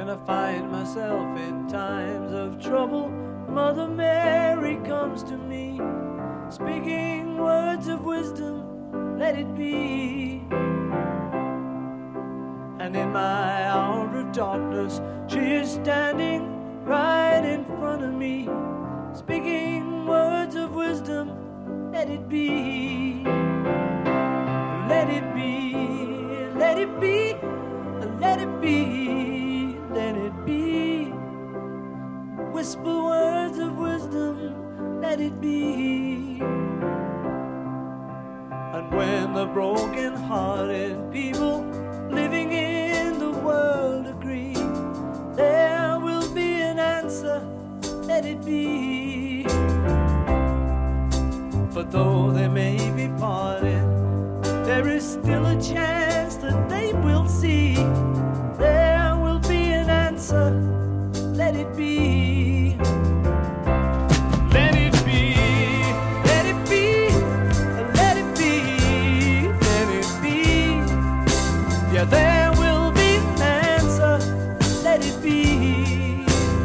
When I find myself in times of trouble, Mother Mary comes to me, speaking words of wisdom, let it be. And in my hour of darkness, she is standing right in front of me, speaking words of wisdom, let it be. Let it be, let it be, let it be, let it be. Whisper words of wisdom, let it be. And when the broken-hearted people living in the world agree, there will be an answer, let it be. But though they may be parted, there is still a chance that they will see. There will be an answer, let it be. Let it be, let it be, let it be, let it be. Yeah, there will be an answer, let it be.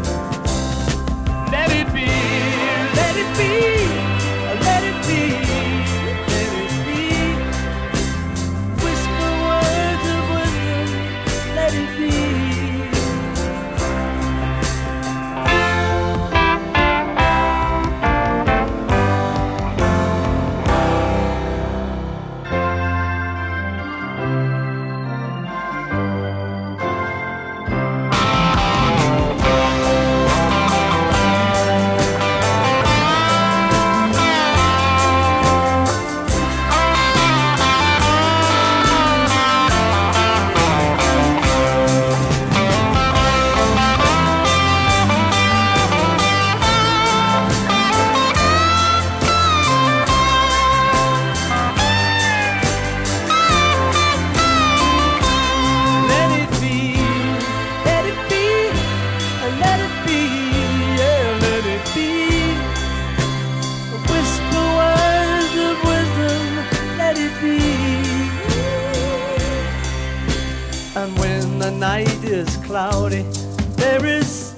Let it be, let it be, let it be, let it be. Whisper words of wisdom, let it be. And when the night is cloudy, there is